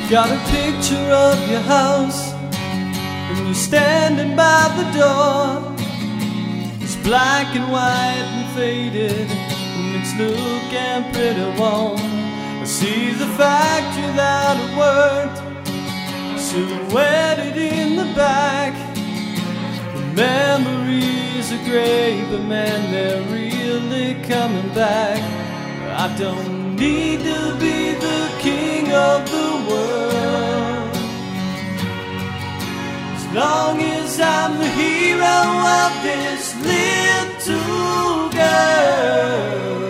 Got a picture of your house, and you're standing by the door. It's black and white and faded, and it's looking pretty warm. I see the factory that it worked, silhouetted in the back. The memories are great, but man, they're really coming back. I don't need to be the king of the world, as long as I'm the hero of this little girl.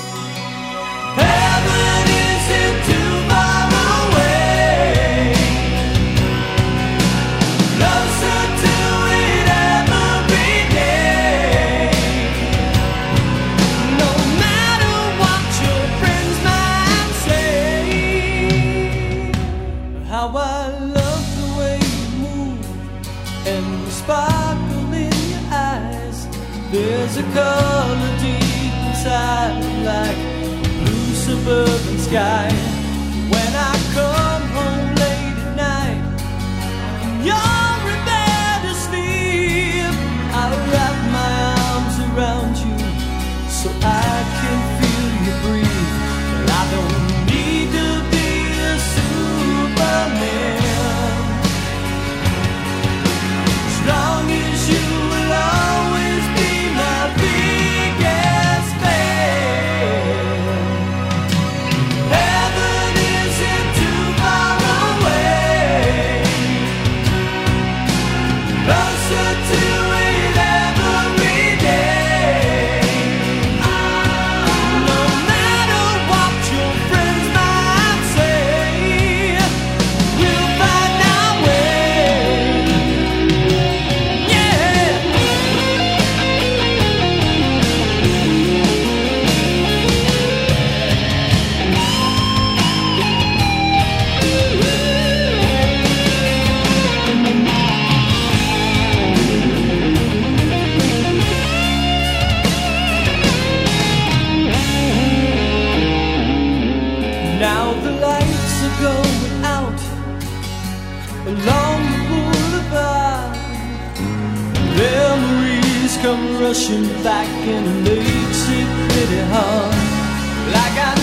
Heaven isn't too far away, closer to it every day. No matter what your friends might say, how I love the way you move and the sparkle in your eyes. There's a color deep inside, like blue suburban sky. When I come home late at night and you're in bed asleep, I wrap my arms around you so I can feel you breathe. But I don't need to be a Superman, as long as you will always be my biggest fan. Heaven isn't too far away, closer to it every day. No matter what your friends might say, we'll find our way. Yeah. Now the lights are going out along the boulevard. Memories come rushing back and it makes it pretty hard. Like I